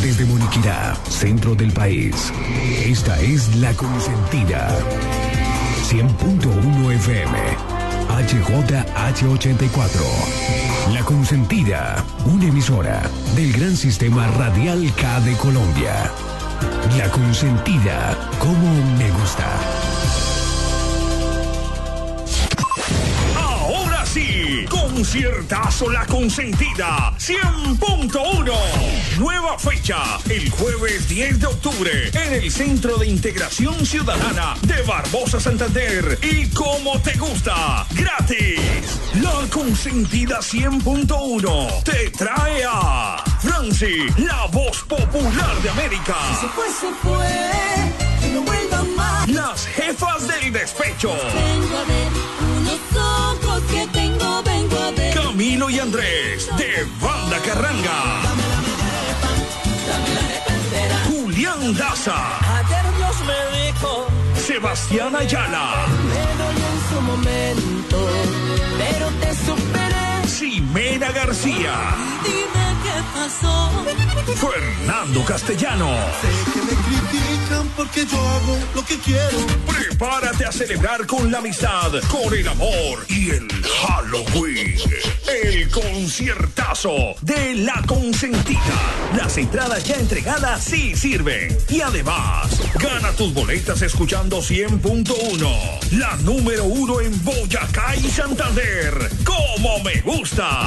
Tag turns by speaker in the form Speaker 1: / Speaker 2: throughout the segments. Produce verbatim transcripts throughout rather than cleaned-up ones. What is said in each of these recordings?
Speaker 1: Desde Moniquirá, centro del país. Esta es La Consentida. cien punto uno F M. H J H ochenta y cuatro. La Consentida, una emisora del Gran Sistema Radial K de Colombia. La Consentida, como me gusta.
Speaker 2: Ahora sí, conciertazo La Consentida cien punto uno. Nueva fecha, el jueves diez de octubre, en el Centro de Integración Ciudadana de Barbosa, Santander. Y como te gusta, gratis. La Consentida cien punto uno te trae a Franci, la voz popular de América.
Speaker 3: Si se fue, se fue, que no vuelva más.
Speaker 2: Las jefas del despecho.
Speaker 3: Vengo a ver unos ojos que tengo, vengo a ver.
Speaker 2: Camilo y Andrés, de Banda Carranga.
Speaker 3: Dame la arepa, dame la arepa entera.
Speaker 2: Julián Daza.
Speaker 3: Ayer Dios me dijo,
Speaker 2: Sebastián Ayala.
Speaker 3: me dolió en su momento, pero te superé.
Speaker 2: Ximena García.
Speaker 3: Dime qué pasó.
Speaker 2: Fernando Castellano.
Speaker 4: Sé que me critican porque yo hago lo que quiero.
Speaker 2: Prepárate a celebrar con la amistad, con el amor y el Halloween. El conciertazo de La Consentida. Las entradas ya entregadas sí sirven. Y además, gana tus boletas escuchando cien punto uno. La número uno en Boyacá y Santander. ¡Como me gusta!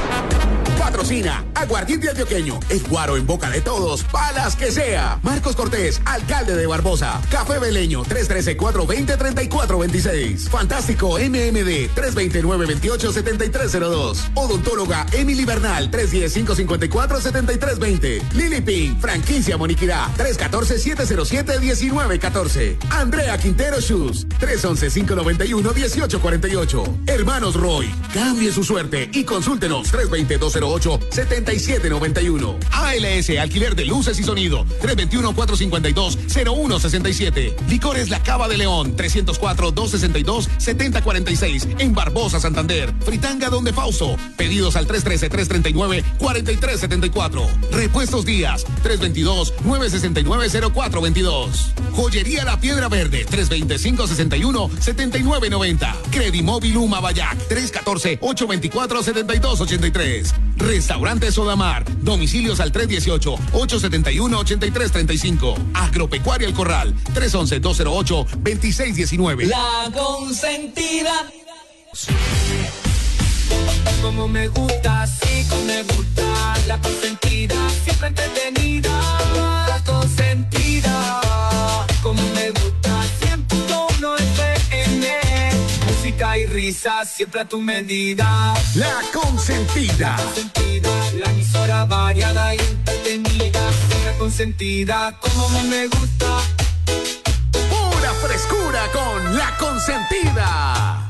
Speaker 5: Patrocina Aguardiente Antioqueño, es guaro en boca de todos, palas que sea. Marcos Cortés, alcalde de Barbosa. Café Beleño, tres uno tres, cuatro dos cero, tres cuatro dos seis. Fantástico M M D, tres dos nueve, dos ocho, siete tres cero dos. Odontóloga Emily Bernal, tres uno cero, cinco cinco cuatro, siete tres dos cero. Lili Ping, franquicia Moniquirá, tres uno cuatro, siete cero siete, uno nueve uno cuatro. Andrea Quintero Shoes, tres uno uno, cinco nueve uno, uno ocho cuatro ocho. Hermanos Roy, cambie su suerte y consúltenos tres dos cero, dos cero ocho, siete siete nueve uno. A L S, alquiler de luces y sonido, tres dos uno, cuatro cinco dos, cero uno seis siete. Licores La Cava de León, trescientos cuatro, doscientos sesenta y dos, setenta cuarenta y seis, en Barbosa, Santander. Fritanga Donde Fausto. Pedidos al tres uno tres, tres tres nueve, cuatro tres siete cuatro. Repuestos Díaz, tres dos dos, nueve seis nueve, cero cuatro dos dos. Joyería La Piedra Verde, tres dos cero, cinco seis uno, siete nueve nueve cero. Credimóvil Uma Bayac, tres uno cuatro, ocho dos cuatro, siete dos ocho tres. Restaurante Sodamar, domicilios al tres uno ocho, ocho siete uno, ocho tres tres cinco. Agropecuaria El Corral, tres uno uno, dos cero ocho, dos seis uno nueve.
Speaker 3: La Consentida. Como me gusta, así como me gusta. La Consentida, siempre entretenida. La Consentida, como me gusta, siempre uno F M. Música y risa, siempre a tu medida.
Speaker 5: La Consentida.
Speaker 3: La Consentida, la emisora variada y entretenida. La Consentida, como me gusta.
Speaker 5: Pura frescura con La Consentida.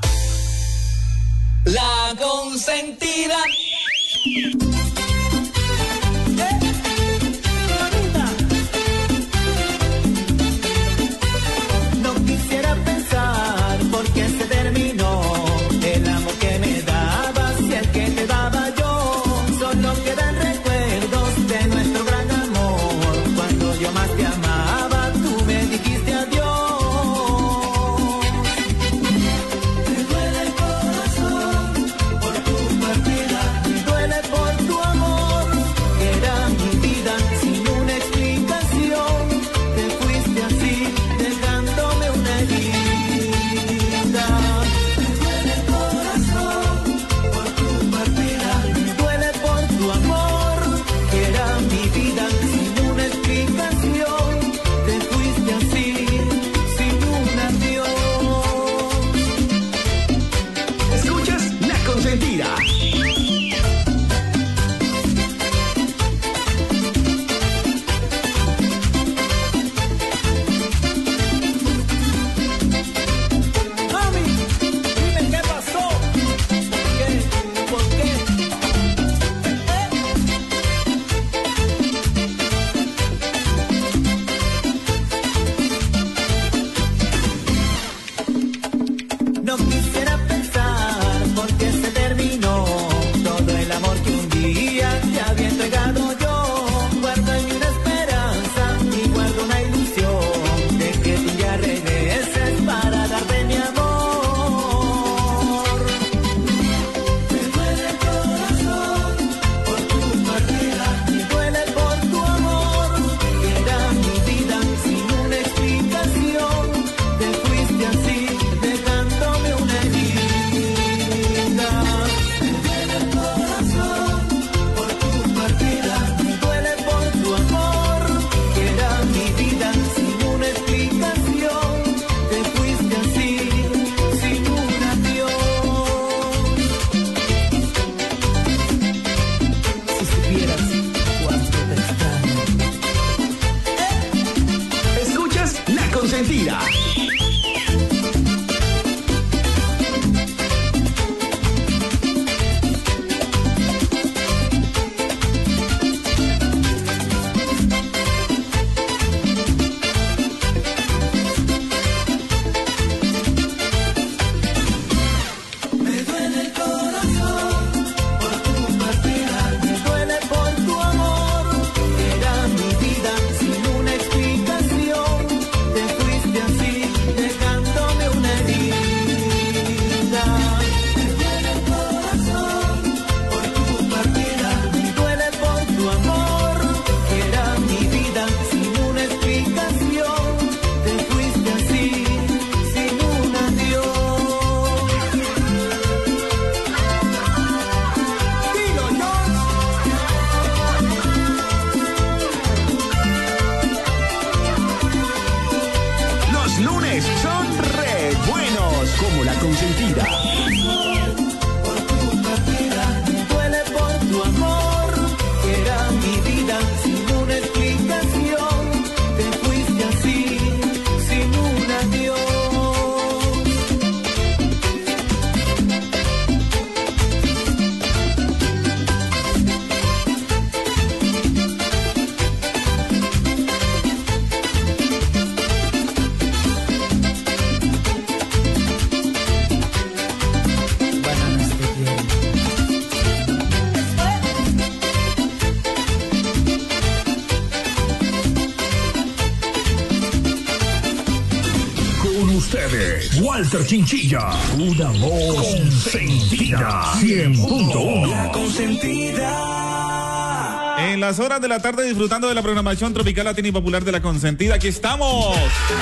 Speaker 3: La Consentida. No quisiera pensar por qué se terminó el amor que me dabas y el que te daba yo. Solo quedan recuerdos de nuestro gran amor. Cuando yo más te amaba, tú me dijiste adiós. Me duele el corazón por tu partida, me duele por tu tu amor, que era mi vida sin una explicación. Te fuiste así, sin un adiós. Dilo,
Speaker 2: no. Los lunes son re buenos, como La Consentida.
Speaker 1: Walter Chinchilla, una voz consentida, cien punto uno.
Speaker 2: La Consentida.
Speaker 6: En las horas de la tarde disfrutando de la programación tropical latina y popular de La Consentida, aquí estamos.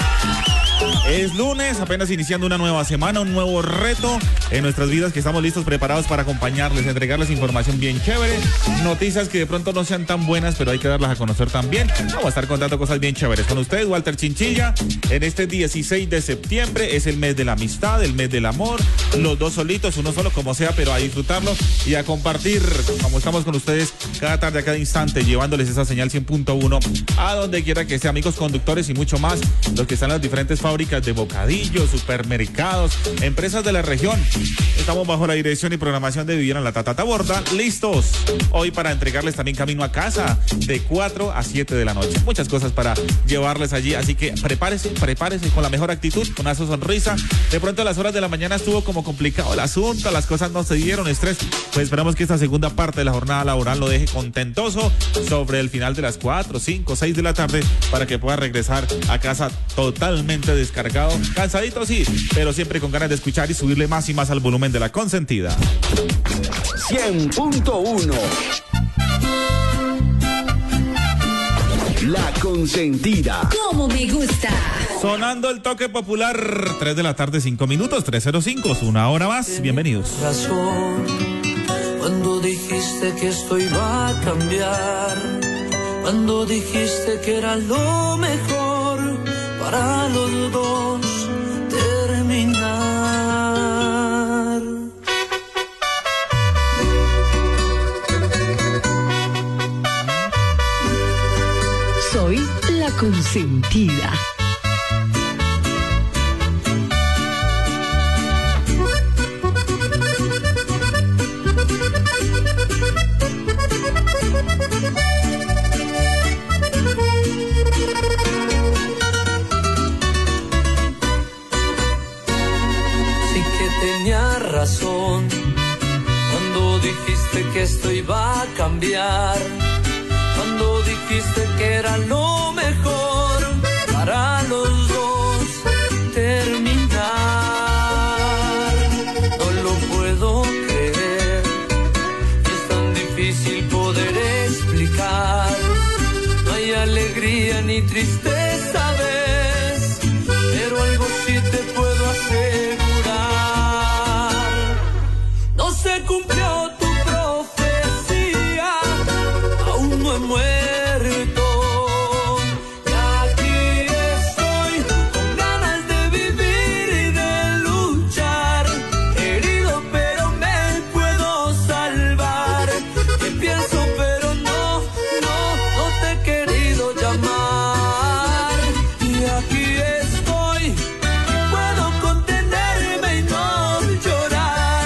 Speaker 6: Es lunes, apenas iniciando una nueva semana, un nuevo reto en nuestras vidas, que estamos listos, preparados para acompañarles, entregarles información bien chévere, noticias que de pronto no sean tan buenas, pero hay que darlas a conocer también. Vamos a estar contando cosas bien chéveres con ustedes, Walter Chinchilla. En este dieciséis de septiembre es el mes de la amistad, el mes del amor, los dos solitos, uno solo, como sea, pero a disfrutarlo y a compartir, como estamos con ustedes cada tarde, a cada instante, llevándoles esa señal cien punto uno a donde quiera que sea, amigos conductores y mucho más, los que están en las diferentes fábricas de bocadillos, supermercados, empresas de la región. Estamos bajo la dirección y programación de Viviana La Tatata Borda, listos hoy para entregarles también camino a casa de cuatro a siete de la noche. Muchas cosas para llevarles allí, así que prepárese, prepárese con la mejor actitud, con esa sonrisa. De pronto a las horas de la mañana estuvo como complicado el asunto, las cosas no se dieron, estrés. Pues esperamos que esta segunda parte de la jornada laboral lo deje contentoso sobre el final de las cuatro, cinco, seis de la tarde, para que pueda regresar a casa totalmente descargado, cansadito sí, pero siempre con ganas de escuchar y subirle más y más al volumen de La Consentida.
Speaker 2: cien punto uno. La Consentida.
Speaker 7: Como me gusta.
Speaker 6: Sonando el toque popular, tres de la tarde, cinco minutos, tres cero cinco, una hora más. Bienvenidos.
Speaker 3: Razón, cuando dijiste que esto iba a cambiar, cuando dijiste que era lo mejor para los dos terminar.
Speaker 7: Soy la consentida.
Speaker 3: Razón, cuando dijiste que esto iba a cambiar, cuando dijiste que era lo mejor para los dos terminar. No lo puedo creer, es tan difícil poder explicar. No hay alegría ni tristeza, ves, pero algo sí te puedo asegurar. Se cumplió tu profecía, aún no he muerto. Y aquí estoy con ganas de vivir y de luchar. Herido pero me puedo salvar. Que pienso pero no, no, no te he querido llamar. Y aquí estoy, puedo contenerme y no llorar.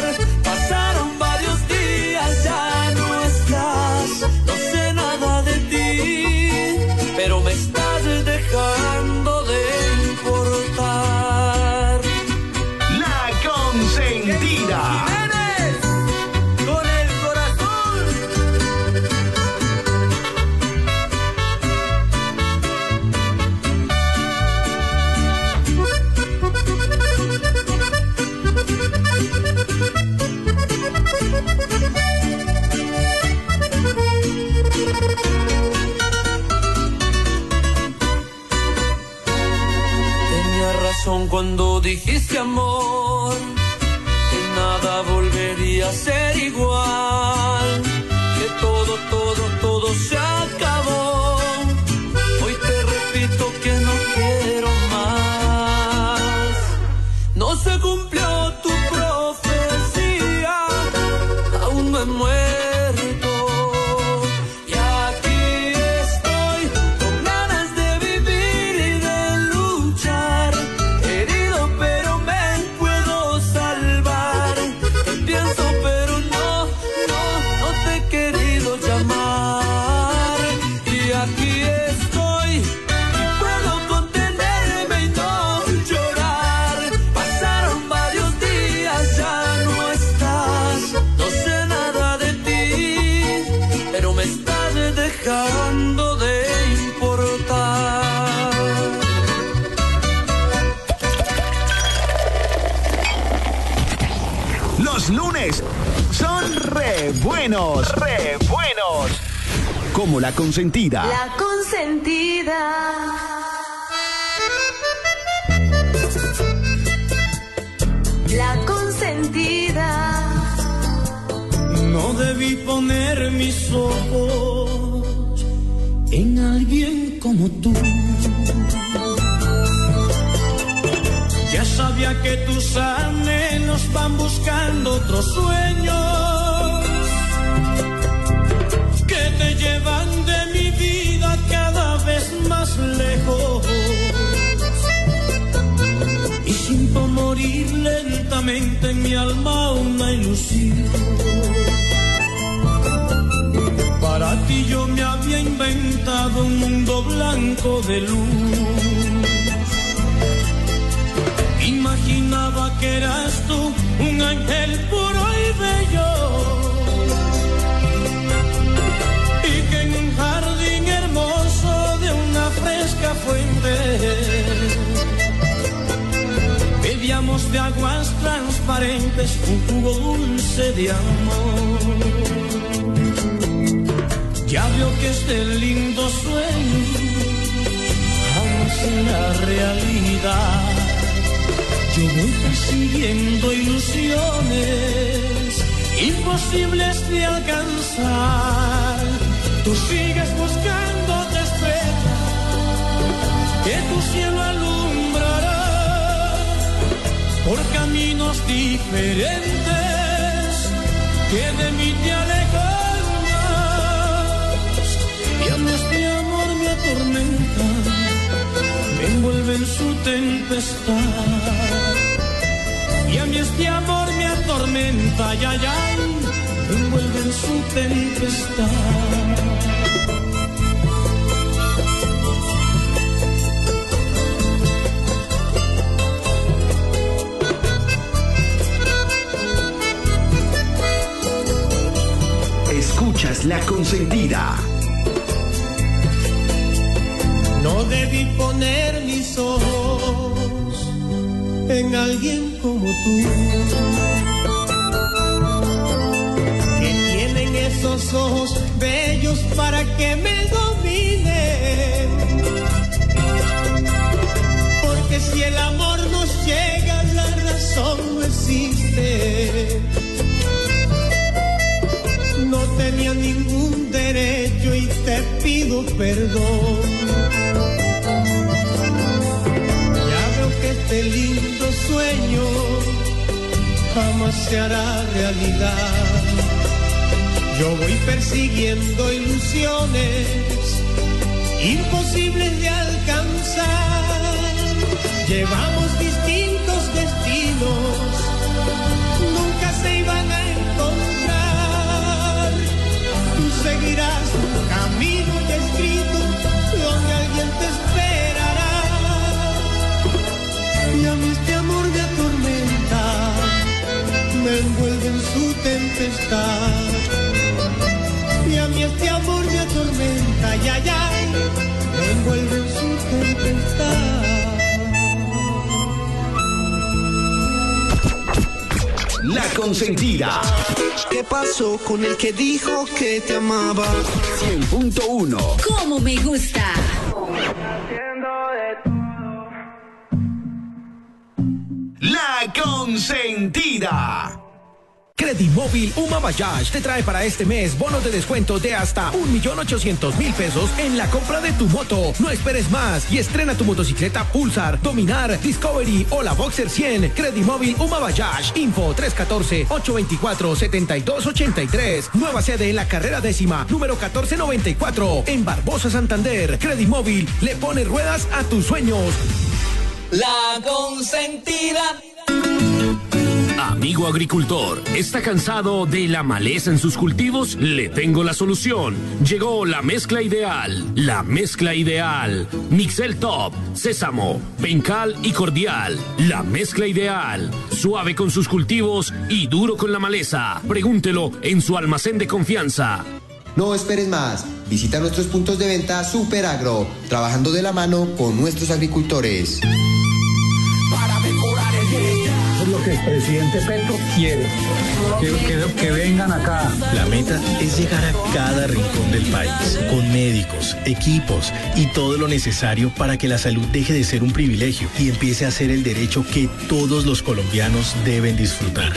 Speaker 3: Ya no estás, no sé nada de ti. corazón cuando dijiste amor, que nada volvería a ser igual, que todo, todo, todo se acabó. Hoy te repito que no quiero más. No se cumplió tu profecía, aún no he muerto. Dejando de importar.
Speaker 8: Los lunes son re buenos, re buenos. Como La Consentida.
Speaker 7: La Consentida. La Consentida.
Speaker 4: No debí poner mis ojos en alguien como tú. Ya sabía que tus anhelos van buscando otros sueños que te llevan de mi vida cada vez más lejos. Y siento morir lentamente en mi alma una ilusión. Para ti yo me había inventado un mundo blanco de luz. Imaginaba que eras tú un ángel puro y bello, y que en un jardín hermoso de una fresca fuente bebíamos de aguas transparentes un jugo dulce de amor. Ya veo que este lindo sueño jamás será realidad. Yo voy persiguiendo ilusiones imposibles de alcanzar. Tú sigues buscando otra estrella que tu cielo alumbrará por caminos diferentes que de mí te alejan. Y a mí este amor me atormenta, me envuelve en su tempestad. Y a mí este amor me atormenta, ay, ay, ay, me envuelve en su tempestad.
Speaker 8: Escuchas La Consentida.
Speaker 4: No debí poner mis ojos en alguien como tú, que tienen esos ojos bellos para que me dominen. Porque si el amor nos llega, la razón no existe. No tenía ningún derecho y te pido perdón. Este lindo sueño jamás se hará realidad. Yo voy persiguiendo ilusiones imposibles de alcanzar. Llevamos distintos destinos, nunca se iban a encontrar. Tú seguirás un camino ya escrito donde alguien te esperará. Y a mí este amor me atormenta, me envuelve en su tempestad. Y a mí este amor me atormenta, ay, ay, ay, me envuelve en su tempestad.
Speaker 8: La Consentida.
Speaker 9: ¿Qué pasó con el que dijo que te amaba?
Speaker 8: cien punto uno.
Speaker 7: Como me gusta.
Speaker 8: La Consentida.
Speaker 10: Credimóvil Uma Bajaj te trae para este mes bonos de descuento de hasta un millón ochocientos mil pesos en la compra de tu moto. No esperes más y estrena tu motocicleta Pulsar, Dominar, Discovery o la Boxer cien. Credimóvil Uma Bajaj. Info tres uno cuatro, ocho dos cuatro, siete dos ocho tres. Nueva sede en la carrera décima, número catorce noventa y cuatro, en Barbosa, Santander. Credimóvil le pone ruedas a tus sueños.
Speaker 3: La Consentida.
Speaker 11: Amigo agricultor, ¿está cansado de la maleza en sus cultivos? Le tengo la solución. Llegó la mezcla ideal. La mezcla ideal. Mixel Top, sésamo, pencal y cordial. La mezcla ideal. Suave con sus cultivos y duro con la maleza. Pregúntelo en su almacén de confianza.
Speaker 12: No esperes más. Visita nuestros puntos de venta Super Agro, trabajando de la mano con nuestros agricultores.
Speaker 13: Para mejorar el día. Es lo que el presidente Petro quiere, que, que, que vengan acá.
Speaker 14: La meta es llegar a cada rincón del país, con médicos, equipos y todo lo necesario para que la salud deje de ser un privilegio y empiece a ser el derecho que todos los colombianos deben disfrutar.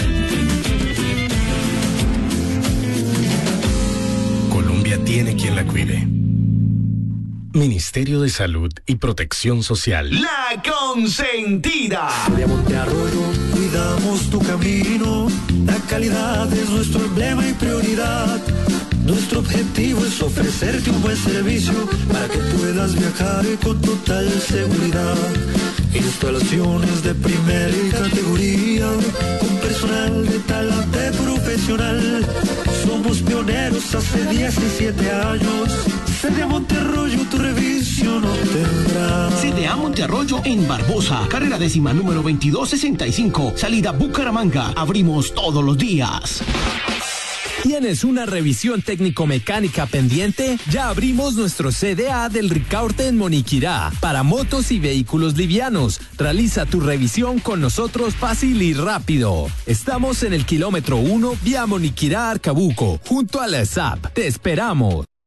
Speaker 14: Colombia tiene quien la cuide. Ministerio de Salud y Protección Social.
Speaker 8: La Consentida.
Speaker 15: De Monte Arroyo cuidamos tu camino. La calidad es nuestro emblema y prioridad. Nuestro objetivo es ofrecerte un buen servicio para que puedas viajar con total seguridad. Instalaciones de primera categoría, con personal de talante profesional. Somos pioneros hace diecisiete años. C D A Monterroyo, tu revisión obtendrá.
Speaker 10: C D A Monterroyo en Barbosa, carrera décima número veintidós sesenta y cinco, salida Bucaramanga. Abrimos todos los días.
Speaker 16: ¿Tienes una revisión técnico-mecánica pendiente? Ya abrimos nuestro C D A del Ricaurte en Moniquirá para motos y vehículos livianos. Realiza tu revisión con nosotros fácil y rápido. Estamos en el kilómetro uno vía Moniquirá Arcabuco, junto a la S A P. Te esperamos.